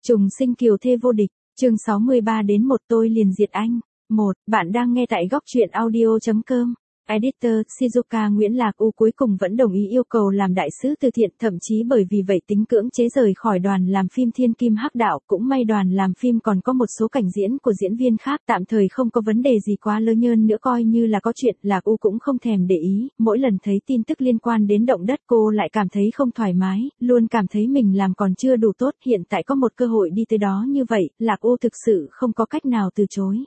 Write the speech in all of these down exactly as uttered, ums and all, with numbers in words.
Trùng sinh kiều thê vô địch, chương sáu mươi ba đến một tôi liền diệt anh. một. Bạn đang nghe tại góc truyện audio.com. Editor, Shizuka Nguyễn Lạc U cuối cùng vẫn đồng ý yêu cầu làm đại sứ từ thiện, thậm chí bởi vì vậy tính cưỡng chế rời khỏi đoàn làm phim Thiên Kim Hắc Đạo. Cũng may đoàn làm phim còn có một số cảnh diễn của diễn viên khác, tạm thời không có vấn đề gì quá lớn nhơn nữa, coi như là có chuyện. Lạc U cũng không thèm để ý, mỗi lần thấy tin tức liên quan đến động đất cô lại cảm thấy không thoải mái, luôn cảm thấy mình làm còn chưa đủ tốt. Hiện tại có một cơ hội đi tới đó như vậy, Lạc U thực sự không có cách nào từ chối.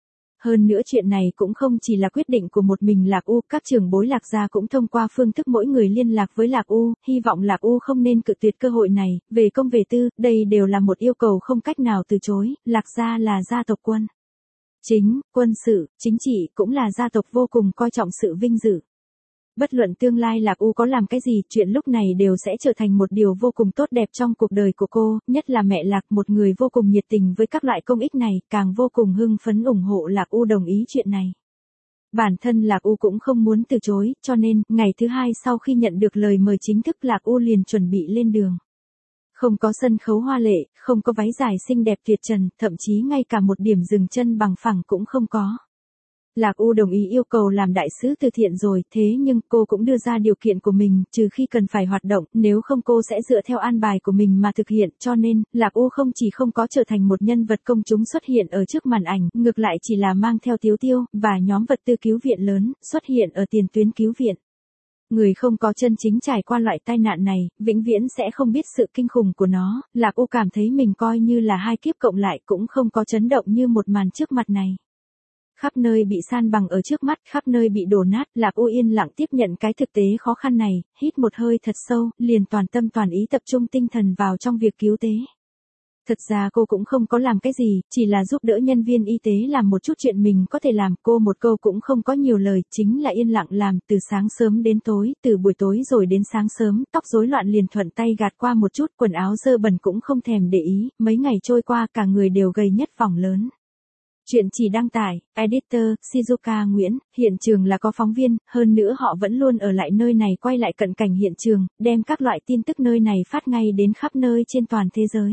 Hơn nữa chuyện này cũng không chỉ là quyết định của một mình Lạc U, các trưởng bối Lạc gia cũng thông qua phương thức mỗi người liên lạc với Lạc U, hy vọng Lạc U không nên cự tuyệt cơ hội này. Về công về tư, đây đều là một yêu cầu không cách nào từ chối. Lạc gia là gia tộc quân chính, quân sự, chính trị, cũng là gia tộc vô cùng coi trọng sự vinh dự. Bất luận tương lai Lạc U có làm cái gì, chuyện lúc này đều sẽ trở thành một điều vô cùng tốt đẹp trong cuộc đời của cô, nhất là mẹ Lạc, một người vô cùng nhiệt tình với các loại công ích này, càng vô cùng hưng phấn ủng hộ Lạc U đồng ý chuyện này. Bản thân Lạc U cũng không muốn từ chối, cho nên, ngày thứ hai sau khi nhận được lời mời chính thức, Lạc U liền chuẩn bị lên đường. Không có sân khấu hoa lệ, không có váy dài xinh đẹp tuyệt trần, thậm chí ngay cả một điểm dừng chân bằng phẳng cũng không có. Lạc U đồng ý yêu cầu làm đại sứ từ thiện rồi, thế nhưng cô cũng đưa ra điều kiện của mình, trừ khi cần phải hoạt động, nếu không cô sẽ dựa theo an bài của mình mà thực hiện, cho nên, Lạc U không chỉ không có trở thành một nhân vật công chúng xuất hiện ở trước màn ảnh, ngược lại chỉ là mang theo Tiếu Tiêu, và nhóm vật tư cứu viện lớn, xuất hiện ở tiền tuyến cứu viện. Người không có chân chính trải qua loại tai nạn này, vĩnh viễn sẽ không biết sự kinh khủng của nó. Lạc U cảm thấy mình coi như là hai kiếp cộng lại cũng không có chấn động như một màn trước mặt này. Khắp nơi bị san bằng ở trước mắt, khắp nơi bị đổ nát, Lạc U yên lặng tiếp nhận cái thực tế khó khăn này, hít một hơi thật sâu, liền toàn tâm toàn ý tập trung tinh thần vào trong việc cứu tế. Thật ra cô cũng không có làm cái gì, chỉ là giúp đỡ nhân viên y tế làm một chút chuyện mình có thể làm. Cô một câu cũng không có nhiều lời, chính là yên lặng làm, từ sáng sớm đến tối, từ buổi tối rồi đến sáng sớm, tóc rối loạn liền thuận tay gạt qua một chút, quần áo dơ bẩn cũng không thèm để ý, mấy ngày trôi qua cả người đều gầy nhất vòng lớn. Chuyện chỉ đăng tải, Editor, Shizuka Nguyễn, hiện trường là có phóng viên, hơn nữa họ vẫn luôn ở lại nơi này quay lại cận cảnh hiện trường, đem các loại tin tức nơi này phát ngay đến khắp nơi trên toàn thế giới.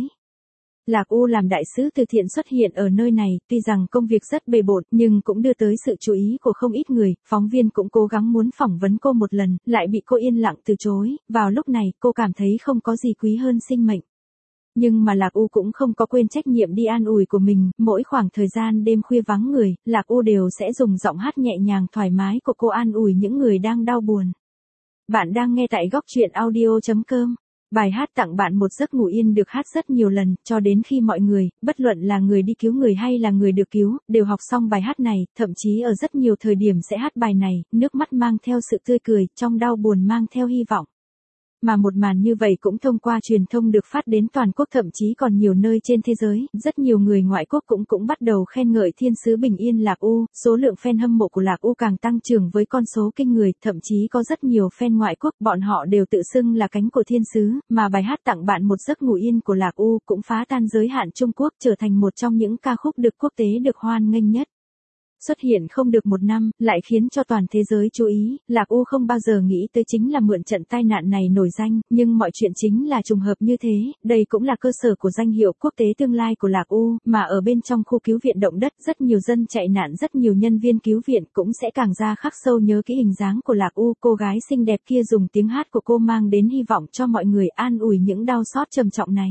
Lạc U làm đại sứ từ thiện xuất hiện ở nơi này, tuy rằng công việc rất bề bộn, nhưng cũng đưa tới sự chú ý của không ít người, phóng viên cũng cố gắng muốn phỏng vấn cô một lần, lại bị cô yên lặng từ chối, vào lúc này cô cảm thấy không có gì quý hơn sinh mệnh. Nhưng mà Lạc U cũng không có quên trách nhiệm đi an ủi của mình, mỗi khoảng thời gian đêm khuya vắng người, Lạc U đều sẽ dùng giọng hát nhẹ nhàng thoải mái của cô an ủi những người đang đau buồn. Bạn đang nghe tại góc truyện audio.com. Bài hát tặng bạn một giấc ngủ yên được hát rất nhiều lần, cho đến khi mọi người, bất luận là người đi cứu người hay là người được cứu, đều học xong bài hát này, thậm chí ở rất nhiều thời điểm sẽ hát bài này, nước mắt mang theo sự tươi cười, trong đau buồn mang theo hy vọng. Mà một màn như vậy cũng thông qua truyền thông được phát đến toàn quốc, thậm chí còn nhiều nơi trên thế giới, rất nhiều người ngoại quốc cũng cũng bắt đầu khen ngợi thiên sứ bình yên Lạc U, số lượng fan hâm mộ của Lạc U càng tăng trưởng với con số kinh người, thậm chí có rất nhiều fan ngoại quốc, bọn họ đều tự xưng là cánh của thiên sứ, mà bài hát tặng bạn một giấc ngủ yên của Lạc U cũng phá tan giới hạn Trung Quốc, trở thành một trong những ca khúc được quốc tế được hoan nghênh nhất. Xuất hiện không được một năm, lại khiến cho toàn thế giới chú ý, Lạc U không bao giờ nghĩ tới chính là mượn trận tai nạn này nổi danh, nhưng mọi chuyện chính là trùng hợp như thế, đây cũng là cơ sở của danh hiệu quốc tế tương lai của Lạc U, mà ở bên trong khu cứu viện động đất, rất nhiều dân chạy nạn, rất nhiều nhân viên cứu viện cũng sẽ càng ra khắc sâu nhớ cái hình dáng của Lạc U, cô gái xinh đẹp kia dùng tiếng hát của cô mang đến hy vọng cho mọi người, an ủi những đau xót trầm trọng này.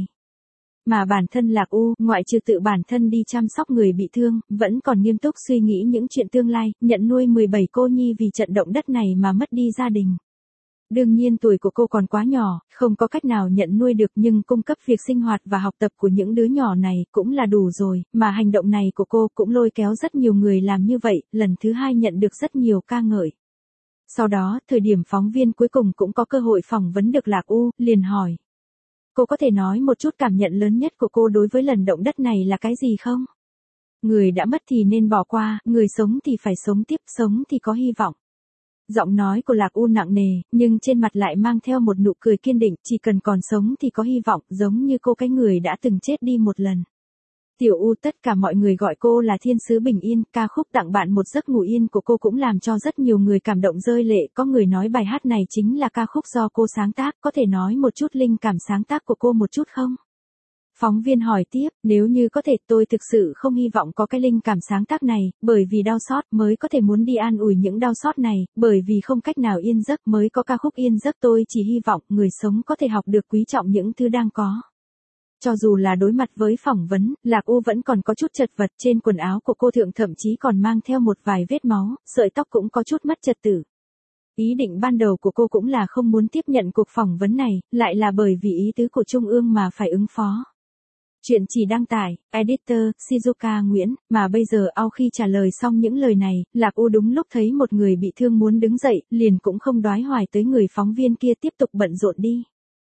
Mà bản thân Lạc U, ngoại trừ tự bản thân đi chăm sóc người bị thương, vẫn còn nghiêm túc suy nghĩ những chuyện tương lai, nhận nuôi mười bảy cô nhi vì trận động đất này mà mất đi gia đình. Đương nhiên tuổi của cô còn quá nhỏ, không có cách nào nhận nuôi được, nhưng cung cấp việc sinh hoạt và học tập của những đứa nhỏ này cũng là đủ rồi, mà hành động này của cô cũng lôi kéo rất nhiều người làm như vậy, lần thứ hai nhận được rất nhiều ca ngợi. Sau đó, thời điểm phóng viên cuối cùng cũng có cơ hội phỏng vấn được Lạc U, liền hỏi. Cô có thể nói một chút cảm nhận lớn nhất của cô đối với lần động đất này là cái gì không? Người đã mất thì nên bỏ qua, người sống thì phải sống tiếp, sống thì có hy vọng. Giọng nói của Lạc U nặng nề, nhưng trên mặt lại mang theo một nụ cười kiên định, chỉ cần còn sống thì có hy vọng, giống như cô cái người đã từng chết đi một lần. Tiểu U, tất cả mọi người gọi cô là thiên sứ bình yên, ca khúc tặng bạn một giấc ngủ yên của cô cũng làm cho rất nhiều người cảm động rơi lệ, có người nói bài hát này chính là ca khúc do cô sáng tác, có thể nói một chút linh cảm sáng tác của cô một chút không? Phóng viên hỏi tiếp, nếu như có thể tôi thực sự không hy vọng có cái linh cảm sáng tác này, bởi vì đau xót mới có thể muốn đi an ủi những đau xót này, bởi vì không cách nào yên giấc mới có ca khúc yên giấc, tôi chỉ hy vọng người sống có thể học được quý trọng những thứ đang có. Cho dù là đối mặt với phỏng vấn, Lạc U vẫn còn có chút chật vật, trên quần áo của cô thượng thậm chí còn mang theo một vài vết máu, sợi tóc cũng có chút mất trật tự. Ý định ban đầu của cô cũng là không muốn tiếp nhận cuộc phỏng vấn này, lại là bởi vì ý tứ của Trung ương mà phải ứng phó. Chuyện chỉ đăng tải, Editor, Shizuka Nguyễn, mà bây giờ sau khi trả lời xong những lời này, Lạc U đúng lúc thấy một người bị thương muốn đứng dậy, liền cũng không đoái hoài tới người phóng viên kia tiếp tục bận rộn đi.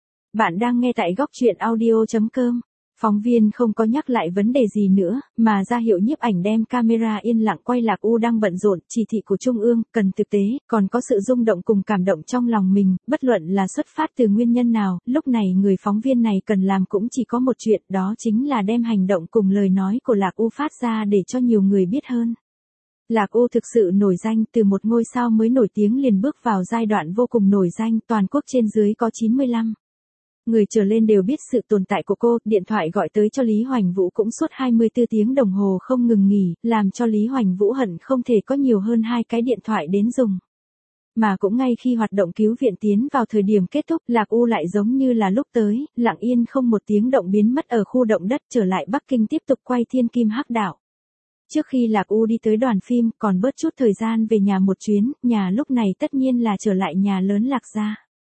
Bạn đang nghe tại góc truyện audio chấm com. Phóng viên không có nhắc lại vấn đề gì nữa, mà ra hiệu nhiếp ảnh đem camera yên lặng quay Lạc U đang bận rộn, chỉ thị của Trung ương, cần thực tế, còn có sự rung động cùng cảm động trong lòng mình, bất luận là xuất phát từ nguyên nhân nào, lúc này người phóng viên này cần làm cũng chỉ có một chuyện, đó chính là đem hành động cùng lời nói của Lạc U phát ra để cho nhiều người biết hơn. Lạc U thực sự nổi danh, từ một ngôi sao mới nổi tiếng liền bước vào giai đoạn vô cùng nổi danh, toàn quốc trên dưới có chín mươi lăm người trở lên đều biết sự tồn tại của cô, điện thoại gọi tới cho Lý Hoành Vũ cũng suốt hai mươi tư tiếng đồng hồ không ngừng nghỉ, làm cho Lý Hoành Vũ hận không thể có nhiều hơn hai cái điện thoại đến dùng. Mà cũng ngay khi hoạt động cứu viện tiến vào thời điểm kết thúc, Lạc U lại giống như là lúc tới, lặng yên không một tiếng động biến mất ở khu động đất, trở lại Bắc Kinh tiếp tục quay Thiên Kim Hắc Đạo. Trước khi Lạc U đi tới đoàn phim, còn bớt chút thời gian về nhà một chuyến, nhà lúc này tất nhiên là trở lại nhà lớn Lạc gia.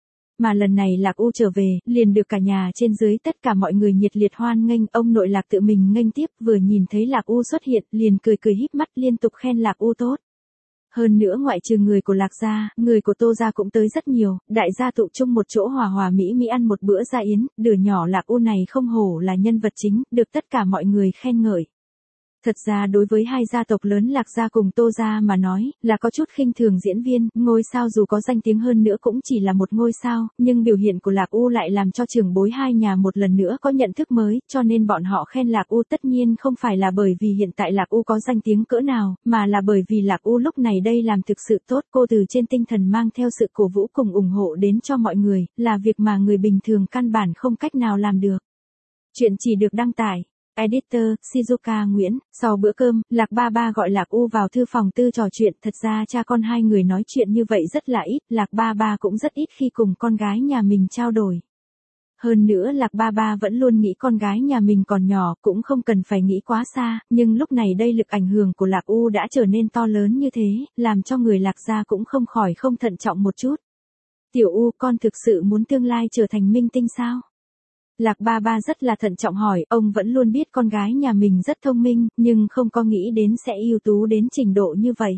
Mà lần này Lạc U trở về, liền được cả nhà trên dưới tất cả mọi người nhiệt liệt hoan nghênh, ông nội Lạc tự mình nghênh tiếp, vừa nhìn thấy Lạc U xuất hiện, liền cười cười híp mắt liên tục khen Lạc U tốt. Hơn nữa ngoại trừ người của Lạc gia, người của Tô gia cũng tới rất nhiều, đại gia tụ chung một chỗ hòa hòa mỹ mỹ ăn một bữa gia yến, đứa nhỏ Lạc U này không hổ là nhân vật chính, được tất cả mọi người khen ngợi. Thật ra đối với hai gia tộc lớn Lạc gia cùng Tô gia mà nói, là có chút khinh thường diễn viên, ngôi sao dù có danh tiếng hơn nữa cũng chỉ là một ngôi sao, nhưng biểu hiện của Lạc U lại làm cho trưởng bối hai nhà một lần nữa có nhận thức mới, cho nên bọn họ khen Lạc U tất nhiên không phải là bởi vì hiện tại Lạc U có danh tiếng cỡ nào, mà là bởi vì Lạc U lúc này đây làm thực sự tốt, cô từ trên tinh thần mang theo sự cổ vũ cùng ủng hộ đến cho mọi người, là việc mà người bình thường căn bản không cách nào làm được. Chuyện chỉ được đăng tải. Editor, Shizuka Nguyễn, sau bữa cơm, Lạc Ba Ba gọi Lạc U vào thư phòng tư trò chuyện, thật ra cha con hai người nói chuyện như vậy rất là ít, Lạc Ba Ba cũng rất ít khi cùng con gái nhà mình trao đổi. Hơn nữa Lạc Ba Ba vẫn luôn nghĩ con gái nhà mình còn nhỏ, cũng không cần phải nghĩ quá xa, nhưng lúc này đây lực ảnh hưởng của Lạc U đã trở nên to lớn như thế, làm cho người Lạc gia cũng không khỏi không thận trọng một chút. Tiểu U, con thực sự muốn tương lai trở thành minh tinh sao? Lạc Ba Ba rất là thận trọng hỏi, ông vẫn luôn biết con gái nhà mình rất thông minh, nhưng không có nghĩ đến sẽ ưu tú đến trình độ như vậy.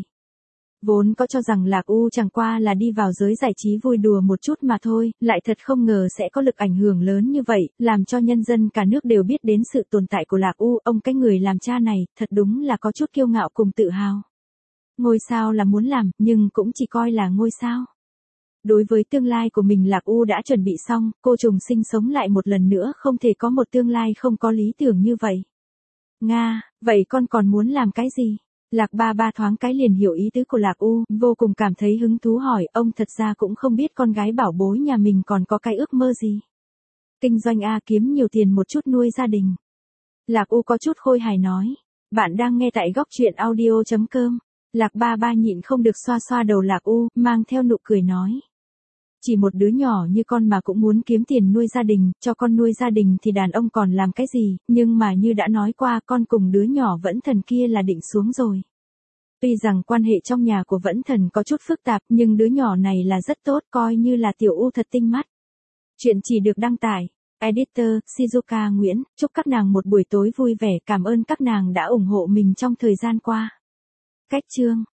Vốn có cho rằng Lạc U chẳng qua là đi vào giới giải trí vui đùa một chút mà thôi, lại thật không ngờ sẽ có lực ảnh hưởng lớn như vậy, làm cho nhân dân cả nước đều biết đến sự tồn tại của Lạc U, ông cái người làm cha này, thật đúng là có chút kiêu ngạo cùng tự hào. Ngôi sao là muốn làm, nhưng cũng chỉ coi là ngôi sao. Đối với tương lai của mình Lạc U đã chuẩn bị xong, cô trùng sinh sống lại một lần nữa, không thể có một tương lai không có lý tưởng như vậy. Nga, vậy con còn muốn làm cái gì? Lạc Ba Ba thoáng cái liền hiểu ý tứ của Lạc U, vô cùng cảm thấy hứng thú hỏi, ông thật ra cũng không biết con gái bảo bối nhà mình còn có cái ước mơ gì. Kinh doanh a, kiếm nhiều tiền một chút nuôi gia đình. Lạc U có chút khôi hài nói, bạn đang nghe tại góc truyện audio chấm com. Lạc Ba Ba nhịn không được xoa xoa đầu Lạc U, mang theo nụ cười nói. Chỉ một đứa nhỏ như con mà cũng muốn kiếm tiền nuôi gia đình, cho con nuôi gia đình thì đàn ông còn làm cái gì, nhưng mà như đã nói qua con cùng đứa nhỏ Vẫn Thần kia là định xuống rồi. Tuy rằng quan hệ trong nhà của Vẫn Thần có chút phức tạp, nhưng đứa nhỏ này là rất tốt, coi như là Tiểu U thật tinh mắt. Chuyện chỉ được đăng tải. Editor, Shizuka Nguyễn, chúc các nàng một buổi tối vui vẻ, cảm ơn các nàng đã ủng hộ mình trong thời gian qua. Cách chương